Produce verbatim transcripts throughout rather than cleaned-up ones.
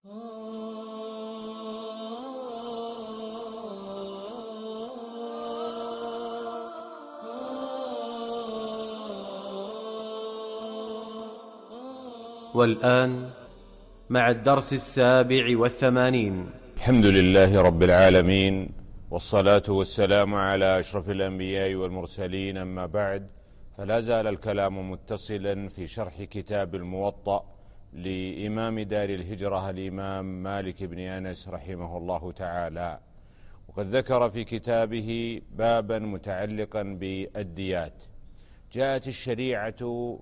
والآن مع الدرس السابع والثمانين. الحمد لله رب العالمين، والصلاة والسلام على أشرف الأنبياء والمرسلين، أما بعد، فلا زال الكلام متصلا في شرح كتاب الموطأ لإمام دار الهجرة الإمام مالك بن أنس رحمه الله تعالى. وقد ذكر في كتابه بابا متعلقا بالديات. جاءت الشريعة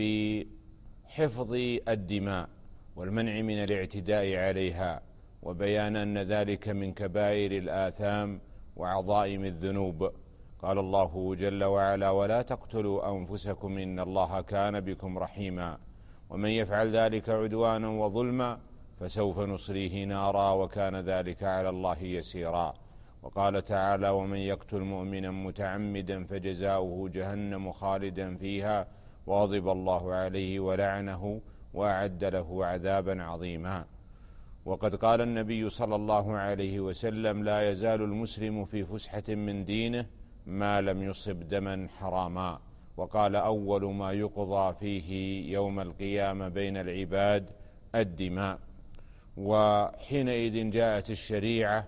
بحفظ الدماء والمنع من الاعتداء عليها، وبيان أن ذلك من كبائر الآثام وعظائم الذنوب. قال الله جل وعلا: ولا تقتلوا أنفسكم إن الله كان بكم رحيما ومن يفعل ذلك عدوانا وظلما فسوف نصليه نارا وكان ذلك على الله يسيرا. وقال تعالى: ومن يقتل مؤمنا متعمدا فجزاؤه جهنم خالدا فيها وغضب الله عليه ولعنه وأعد له عذابا عظيما. وقد قال النبي صلى الله عليه وسلم: لا يزال المسلم في فسحة من دينه ما لم يصب دما حراما. وقال: أول ما يقضى فيه يوم القيامة بين العباد الدماء. وحينئذ جاءت الشريعة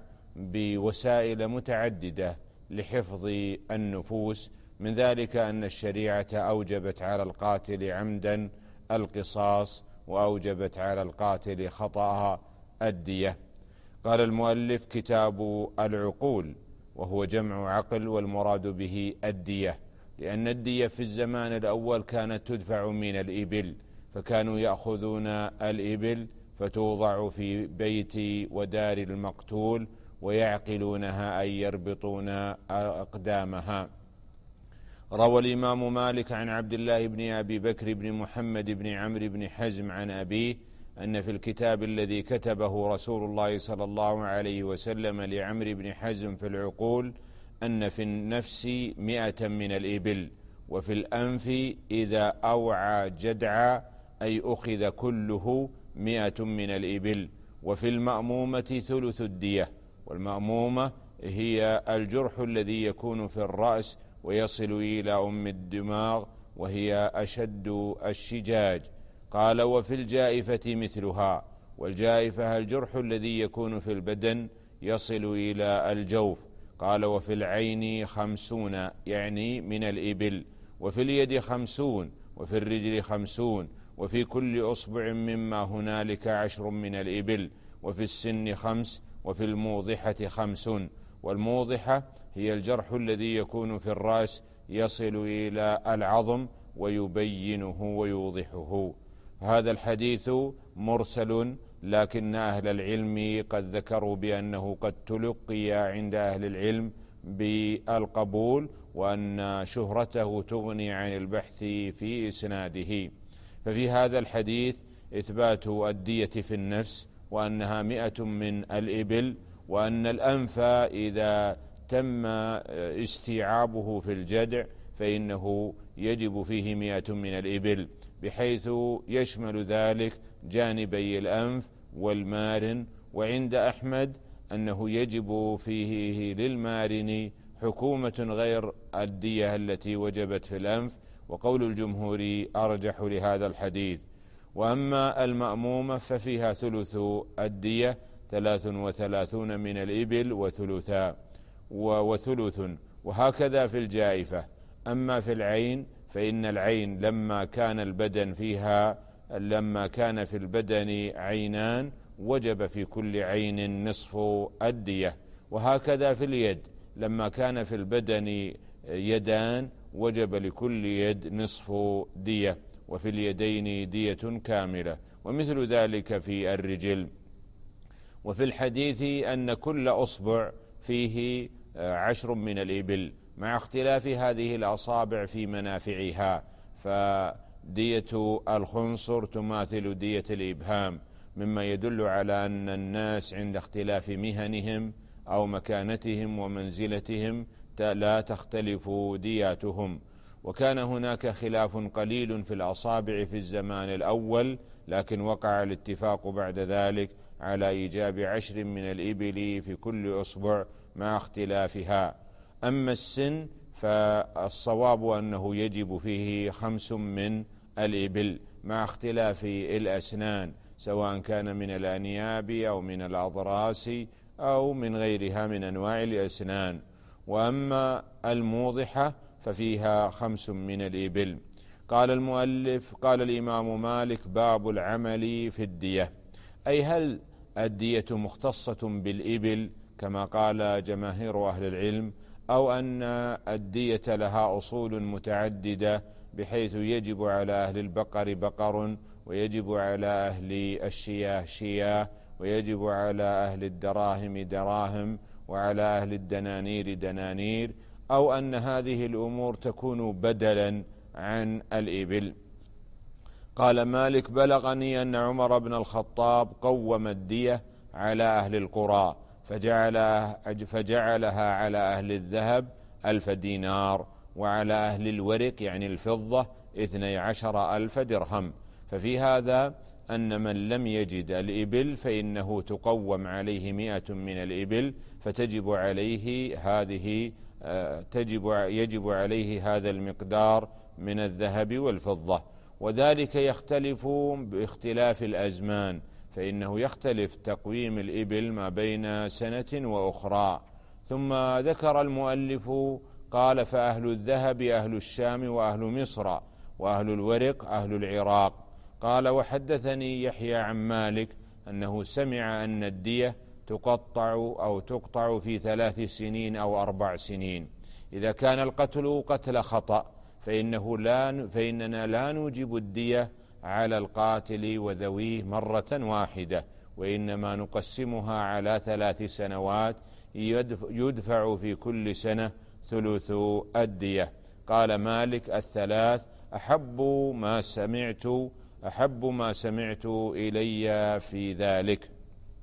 بوسائل متعددة لحفظ النفوس، من ذلك أن الشريعة أوجبت على القاتل عمدا القصاص، وأوجبت على القاتل خطأ الدية. قال المؤلف: كتاب العقول، وهو جمع عقل، والمراد به الدية، لأن الدية في الزمان الأول كانت تدفع من الإبل، فكانوا يأخذون الإبل فتوضع في بيت ودار المقتول ويعقلونها أي يربطون أقدامها. روى الإمام مالك عن عبد الله بن أبي بكر بن محمد بن عمرو بن حزم عن أبيه أن في الكتاب الذي كتبه رسول الله صلى الله عليه وسلم لعمرو بن حزم في العقول أن في النفس مئة من الإبل، وفي الأنف إذا أوعى جدعا أي أخذ كله مئة من الإبل، وفي المأمومة ثلث الدية. والمأمومة هي الجرح الذي يكون في الرأس ويصل إلى أم الدماغ، وهي أشد الشجاج. قال: وفي الجائفة مثلها، والجائفة الجرح الذي يكون في البدن يصل إلى الجوف. قال: وفي العين خمسون يعني من الإبل، وفي اليد خمسون، وفي الرجل خمسون، وفي كل أصبع مما هنالك عشر من الإبل، وفي السن خمس، وفي الموضحة خمس. والموضحة هي الجرح الذي يكون في الرأس يصل إلى العظم ويبينه ويوضحه. هذا الحديث مرسل، لكن أهل العلم قد ذكروا بأنه قد تلقي عند أهل العلم بالقبول، وأن شهرته تغني عن البحث في إسناده. ففي هذا الحديث إثبات الدية في النفس، وأنها مئة من الإبل، وأن الأنف إذا تم استيعابه في الجدع فإنه يجب فيه مئة من الإبل، بحيث يشمل ذلك جانبي الأنف والمارن. وعند أحمد أنه يجب فيه للمارن حكومة غير الدية التي وجبت في الأنف، وقول الجمهور أرجح لهذا الحديث. وأما المأمومة ففيها ثلث الدية، ثلاث وثلاثون من الإبل وثلثا وثلث، وهكذا في الجائفة. أما في العين فإن العين لما كان البدن فيها لما كان في البدن عينان وجب في كل عين نصف الدية. وهكذا في اليد لما كان في البدن يدان وجب لكل يد نصف دية، وفي اليدين دية كاملة، ومثل ذلك في الرجل. وفي الحديث أن كل أصبع فيه عشر من الإبل، مع اختلاف هذه الأصابع في منافعها، فدية الخنصر تماثل دية الإبهام، مما يدل على أن الناس عند اختلاف مهنهم أو مكانتهم ومنزلتهم لا تختلف دياتهم. وكان هناك خلاف قليل في الأصابع في الزمان الأول، لكن وقع الاتفاق بعد ذلك على إيجاب عشر من الإبل في كل أصبع مع اختلافها. أما السن فالصواب أنه يجب فيه خمس من الإبل مع اختلاف الأسنان، سواء كان من الأنياب أو من الأضراس أو من غيرها من أنواع الأسنان. وأما الموضحة ففيها خمس من الإبل. قال المؤلف: قال الإمام مالك: باب العمل في الدية، أي هل الدية مختصة بالإبل كما قال جماهير أهل العلم، أو أن الدية لها أصول متعددة بحيث يجب على أهل البقر بقر، ويجب على أهل الشياه شياه، ويجب على أهل الدراهم دراهم، وعلى أهل الدنانير دنانير، أو أن هذه الأمور تكون بدلا عن الإبل. قال مالك: بلغني أن عمر بن الخطاب قوم الدية على أهل القرى فجعلها على أهل الذهب ألف دينار، وعلى أهل الورق يعني الفضة اثني عشر ألف درهم. ففي هذا أن من لم يجد الإبل فإنه تقوم عليه مئة من الإبل، فتجب عليه هذه تجب يجب عليه هذا المقدار من الذهب والفضة. وذلك يختلف باختلاف الأزمان، فإنه يختلف تقويم الإبل ما بين سنة وأخرى. ثم ذكر المؤلف قال: فأهل الذهب أهل الشام وأهل مصر، وأهل الورق أهل العراق. قال: وحدثني يحيى عن مالك أنه سمع أن الدية تقطع أو تقطع في ثلاث سنين أو أربع سنين. إذا كان القتل قتل خطأ فإنه لا فإننا لا نوجب الدية على القاتل وذويه مرة واحدة، وإنما نقسمها على ثلاث سنوات يدفع في كل سنة ثلث الدية. قال مالك: الثلاث أحب ما سمعت أحب ما سمعت إلي في ذلك.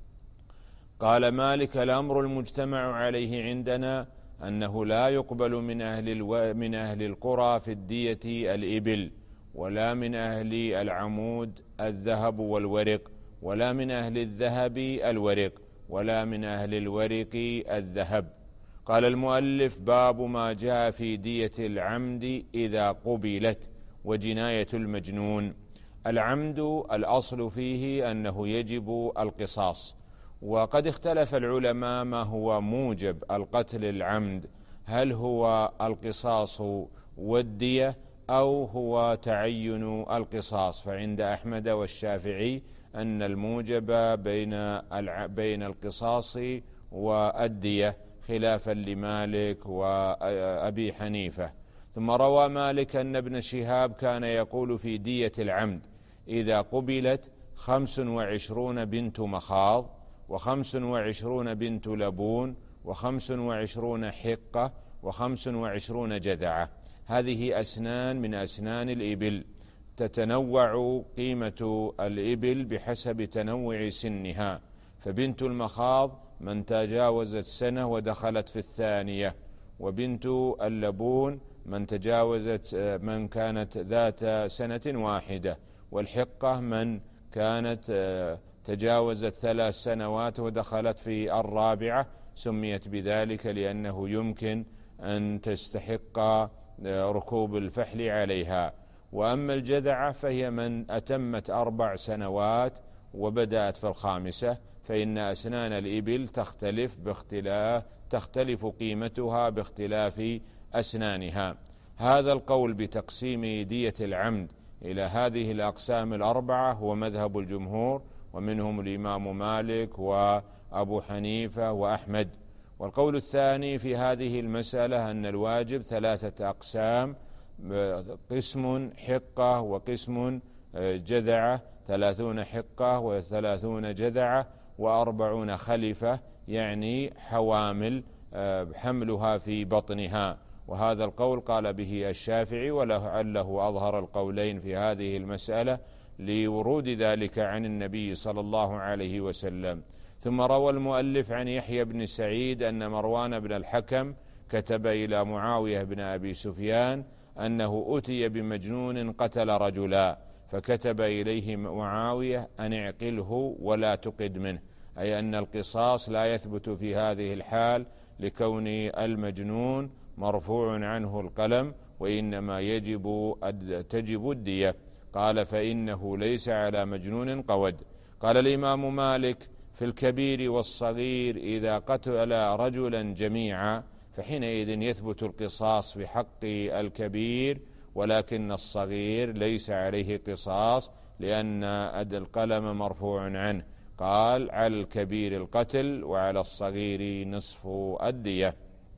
قال مالك: الأمر المجتمع عليه عندنا أنه لا يقبل من أهل, الو... من أهل القرى في الدية الإبل، ولا من أهل العمود الذهب والورق، ولا من أهل الذهب الورق، ولا من أهل الورق الذهب. قال المؤلف: باب ما جاء في دية العمد إذا قبلت وجناية المجنون. العمد الأصل فيه أنه يجب القصاص، وقد اختلف العلماء ما هو موجب القتل العمد، هل هو القصاص والدية أو هو تعين القصاص. فعند أحمد والشافعي أن الموجب بين بين القصاص والدية، خلافا لمالك وأبي حنيفة. ثم روى مالك أن ابن شهاب كان يقول في دية العمد: إذا قبلت خمس وعشرون بنت مخاض، وخمس وعشرون بنت لبون، وخمس وعشرون حقة، وخمس وعشرون جذعة. هذه أسنان من أسنان الإبل، تتنوع قيمة الإبل بحسب تنوع سنها. فبنت المخاض من تجاوزت سنة ودخلت في الثانية، وبنت اللبون من تجاوزت من كانت ذات سنة واحدة، والحقة من كانت تجاوزت ثلاث سنوات ودخلت في الرابعة. سميت بذلك لأنه يمكن أن تستحق ركوب الفحل عليها. وأما الجذعة فهي من أتمت أربع سنوات وبدأت في الخامسة، فإن أسنان الإبل تختلف باختلاف تختلف قيمتها باختلاف أسنانها. هذا القول بتقسيم دية العمد إلى هذه الأقسام الأربعة هو مذهب الجمهور، ومنهم الإمام مالك وأبو حنيفة وأحمد. والقول الثاني في هذه المسألة أن الواجب ثلاثة أقسام: قسم حقة، وقسم جذعة، ثلاثون حقة وثلاثون جذعة، وأربعون خلفة، يعني حوامل حملها في بطنها. وهذا القول قال به الشافعي، ولعله أظهر القولين في هذه المسألة لورود ذلك عن النبي صلى الله عليه وسلم. ثم روى المؤلف عن يحيى بن سعيد أن مروان بن الحكم كتب إلى معاوية بن أبي سفيان أنه أتي بمجنون قتل رجلا، فكتب إليه معاوية أن اعقله ولا تقد منه، أي أن القصاص لا يثبت في هذه الحال لكون المجنون مرفوع عنه القلم، وإنما يجب تجب الدية. قال فإنه ليس على مجنون قود. قال الإمام مالك في الكبير والصغير إذا قتل رجلا جميعا فحينئذ يثبت القصاص في حق الكبير، ولكن الصغير ليس عليه قصاص لأن القلم مرفوع عنه. قال على الكبير القتل وعلى الصغير نصف الدية.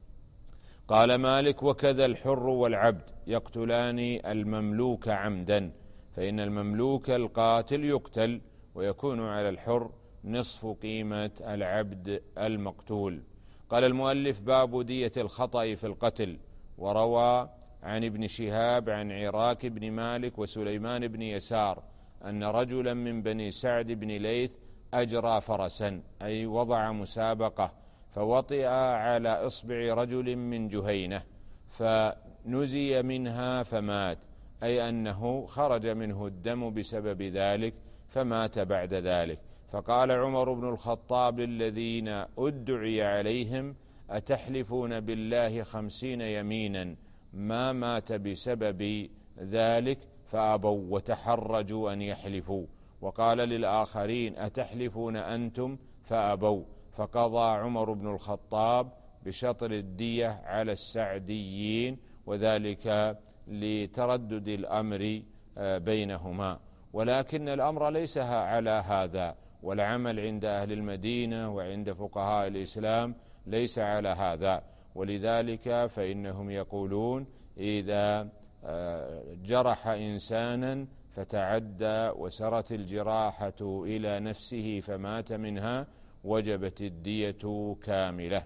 قال مالك وكذا الحر والعبد يقتلان المملوك عمدا، فإن المملوك القاتل يقتل ويكون على الحر نصف قيمة العبد المقتول. قال المؤلف باب دية الخطأ في القتل. وروى عن ابن شهاب عن عراك بن مالك وسليمان بن يسار أن رجلا من بني سعد بن ليث أجرى فرسا، أي وضع مسابقة، فوطئ على إصبع رجل من جهينة فنزي منها فمات، أي أنه خرج منه الدم بسبب ذلك فمات بعد ذلك. فقال عمر بن الخطاب للذين أدعي عليهم أتحلفون بالله خمسين يمينا ما مات بسبب ذلك؟ فأبوا وتحرجوا أن يحلفوا. وقال للآخرين أتحلفون أنتم؟ فأبوا. فقضى عمر بن الخطاب بشطر الدية على السعديين، وذلك لتردد الأمر بينهما. ولكن الأمر ليس على هذا، والعمل عند أهل المدينة وعند فقهاء الإسلام ليس على هذا، ولذلك فإنهم يقولون إذا جرح إنسانا فتعدى وسرت الجراحة إلى نفسه فمات منها وجبت الدية كاملة،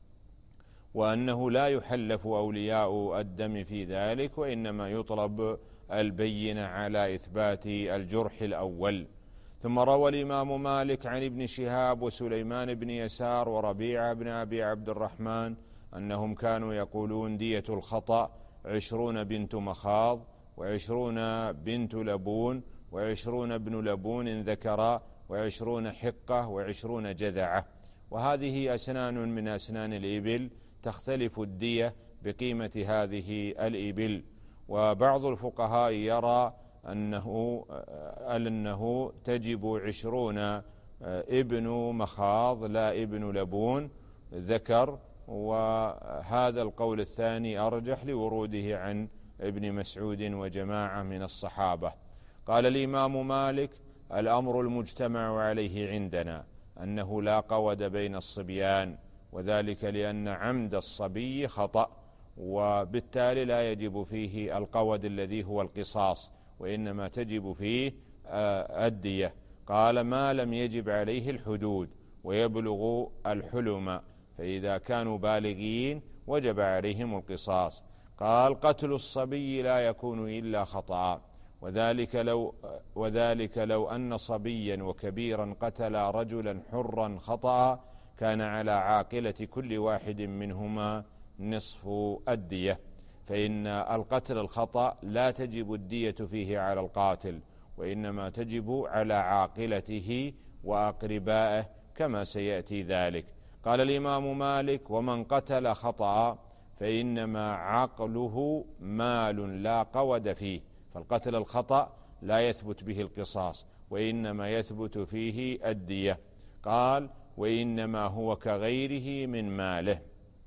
وأنه لا يحلف أولياء الدم في ذلك، وإنما يطلب البينة على إثبات الجرح الأول. ثم روى الإمام مالك عن ابن شهاب وسليمان بن يسار وربيعة بن أبي عبد الرحمن أنهم كانوا يقولون دية الخطأ عشرون بنت مخاض وعشرون بنت لبون وعشرون ابن لبون ذكرا وعشرون حقة وعشرون جذعة. وهذه أسنان من أسنان الإبل، تختلف الدية بقيمة هذه الإبل. وبعض الفقهاء يرى أنه, أنه تجب عشرون ابن مخاض لا ابن لبون ذكر، وهذا القول الثاني أرجح لوروده عن ابن مسعود وجماعة من الصحابة. قال الإمام مالك الأمر المجتمع عليه عندنا أنه لا قود بين الصبيان، وذلك لأن عمد الصبي خطأ، وبالتالي لا يجب فيه القود الذي هو القصاص، وإنما تجب فيه الدية. قال ما لم يجب عليه الحدود ويبلغ الحلم، فإذا كانوا بالغين وجب عليهم القصاص. قال قتل الصبي لا يكون إلا خطأ، وذلك لو, وذلك لو أن صبيا وكبيرا قتل رجلا حرا خطأ كان على عاقلة كل واحد منهما نصف الدية، فإن القتل الخطأ لا تجب الدية فيه على القاتل، وإنما تجب على عاقلته وأقربائه كما سيأتي ذلك. قال الإمام مالك ومن قتل خطأ فإنما عقله مال لا قود فيه، فالقتل الخطأ لا يثبت به القصاص وإنما يثبت فيه الدية. قال وإنما هو كغيره من ماله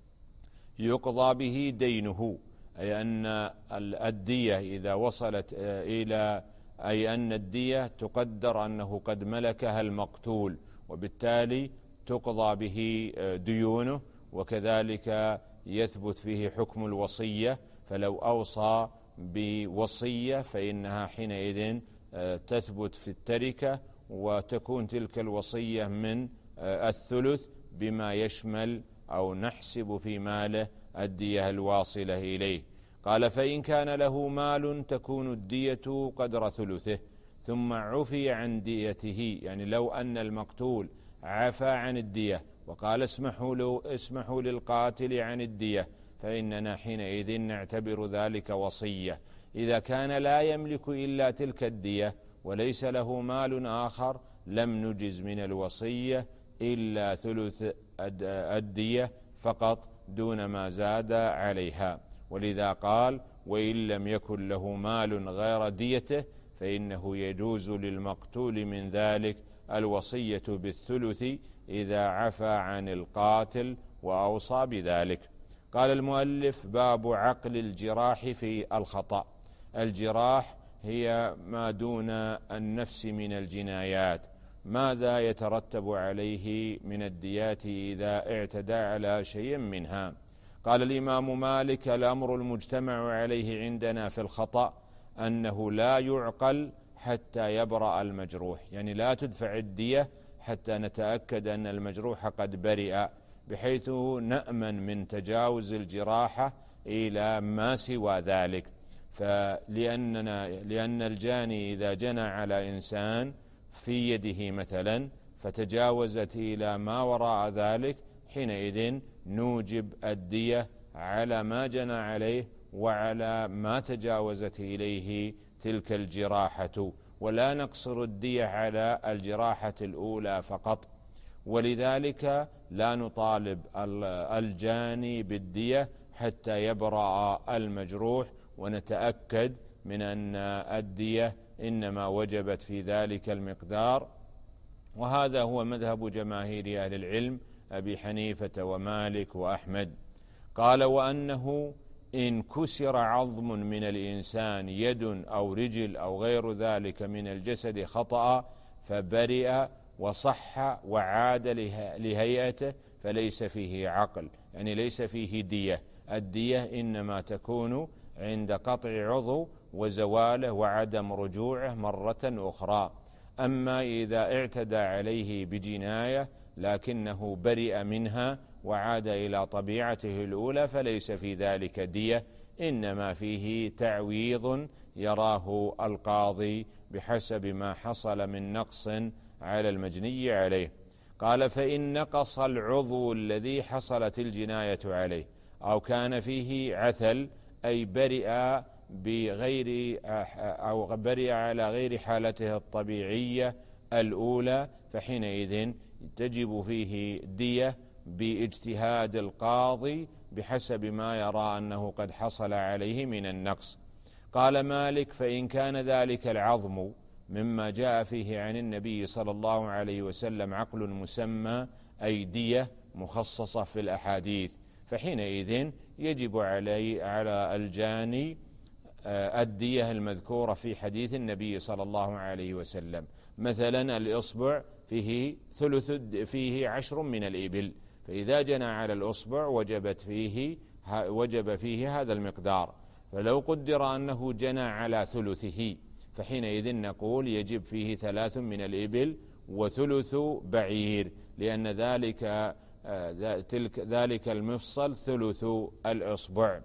يقضى به دينه، أي أن الدية إذا وصلت إلى أي أن الدية تقدر أنه قد ملكها المقتول، وبالتالي تقضى به ديونه، وكذلك يثبت فيه حكم الوصية، فلو أوصى بوصية فإنها حينئذ تثبت في التركة، وتكون تلك الوصية من الثلث بما يشمل أو نحسب في ماله الدية الواصلة إليه. قال فإن كان له مال تكون الدية قدر ثلثه ثم عفي عن ديته، يعني لو أن المقتول عفى عن الدية وقال اسمحوا, له اسمحوا للقاتل عن الدية، فإننا حينئذ نعتبر ذلك وصية. إذا كان لا يملك إلا تلك الدية وليس له مال آخر لم نجز من الوصية إلا ثلث الدية فقط دون ما زاد عليها. ولذا قال: وإن لم يكن له مال غير ديته فإنه يجوز للمقتول من ذلك الوصية بالثلث إذا عفى عن القاتل وأوصى بذلك. قال المؤلف: باب عقل الجراح في الخطأ. الجراح هي ما دون النفس من الجنايات، ماذا يترتب عليه من الديات إذا اعتدى على شيء منها؟ قال الإمام مالك: الأمر المجتمع عليه عندنا في الخطأ أنه لا يعقل حتى يبرأ المجروح، يعني لا تدفع الدية حتى نتأكد أن المجروح قد برئ، بحيث نأمن من تجاوز الجراحة إلى ما سوى ذلك. فلأننا لأن الجاني إذا جنى على إنسان في يده مثلا فتجاوزت إلى ما وراء ذلك، حينئذ نوجب الدية على ما جنى عليه وعلى ما تجاوزت إليه تلك الجراحة، ولا نقصر الدية على الجراحة الأولى فقط. ولذلك لا نطالب الجاني بالدية حتى يبرأ المجروح ونتأكد من أن الدية إنما وجبت في ذلك المقدار. وهذا هو مذهب جماهير أهل العلم أبي حنيفة ومالك وأحمد. قال: وأنه إن كسر عظم من الإنسان يد أو رجل أو غير ذلك من الجسد خطأ فبرئ وصح وعاد لهيئته فليس فيه عقل، يعني ليس فيه دية. الدية إنما تكون عند قطع عضو وزواله وعدم رجوعه مرة أخرى. أما إذا اعتدى عليه بجناية لكنه برئ منها وعاد إلى طبيعته الأولى فليس في ذلك دية، إنما فيه تعويض يراه القاضي بحسب ما حصل من نقص على المجني عليه. قال: فإن نقص العضو الذي حصلت الجناية عليه أو كان فيه عثل، أي برئ بغير أو برئ على غير حالته الطبيعية الأولى، فحينئذ تجب فيه دية باجتهاد القاضي بحسب ما يرى أنه قد حصل عليه من النقص. قال مالك: فإن كان ذلك العظم مما جاء فيه عن النبي صلى الله عليه وسلم عقل مسمى، أي دية مخصصة في الأحاديث، فحينئذ يجب علي على الجاني الدية المذكورة في حديث النبي صلى الله عليه وسلم. مثلا الإصبع فيه ثلث فيه عشر من الإبل، فإذا جنى على الإصبع وجبت فيه وجب فيه هذا المقدار. فلو قدر أنه جنى على ثلثه فحينئذ نقول يجب فيه ثلاث من الإبل وثلث بعير، لأن ذلك تلك ذلك المفصل ثلث الإصبع.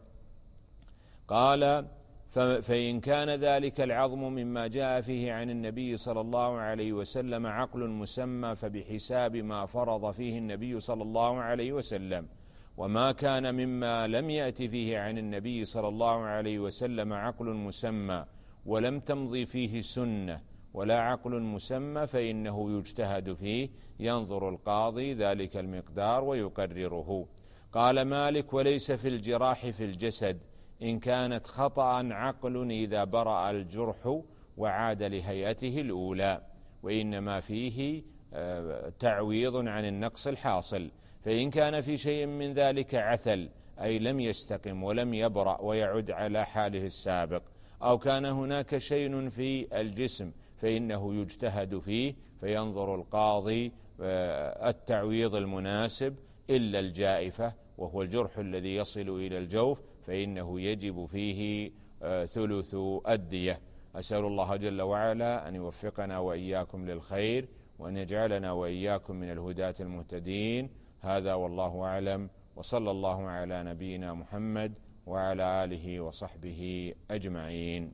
قال: فإن كان ذلك العظم مما جاء فيه عن النبي صلى الله عليه وسلم عقل مسمى فبحساب ما فرض فيه النبي صلى الله عليه وسلم. وما كان مما لم يأتي فيه عن النبي صلى الله عليه وسلم عقل مسمى ولم تمضي فيه سنة ولا عقل مسمى فإنه يجتهد فيه، ينظر القاضي ذلك المقدار ويقرره. قال مالك: وليس في الجراح في الجسد إن كانت خطأ عقل إذا برأ الجرح وعاد لهيئته الأولى، وإنما فيه تعويض عن النقص الحاصل. فإن كان في شيء من ذلك عثل، أي لم يستقم ولم يبرأ ويعد على حاله السابق، أو كان هناك شيء في الجسم فإنه يجتهد فيه، فينظر القاضي التعويض المناسب، إلا الجائفة وهو الجرح الذي يصل إلى الجوف فإنه يجب فيه ثلث الدية. أسأل الله جل وعلا أن يوفقنا وإياكم للخير وأن يجعلنا وإياكم من الهداة المهتدين. هذا والله أعلم، وصلى الله على نبينا محمد وعلى آله وصحبه أجمعين.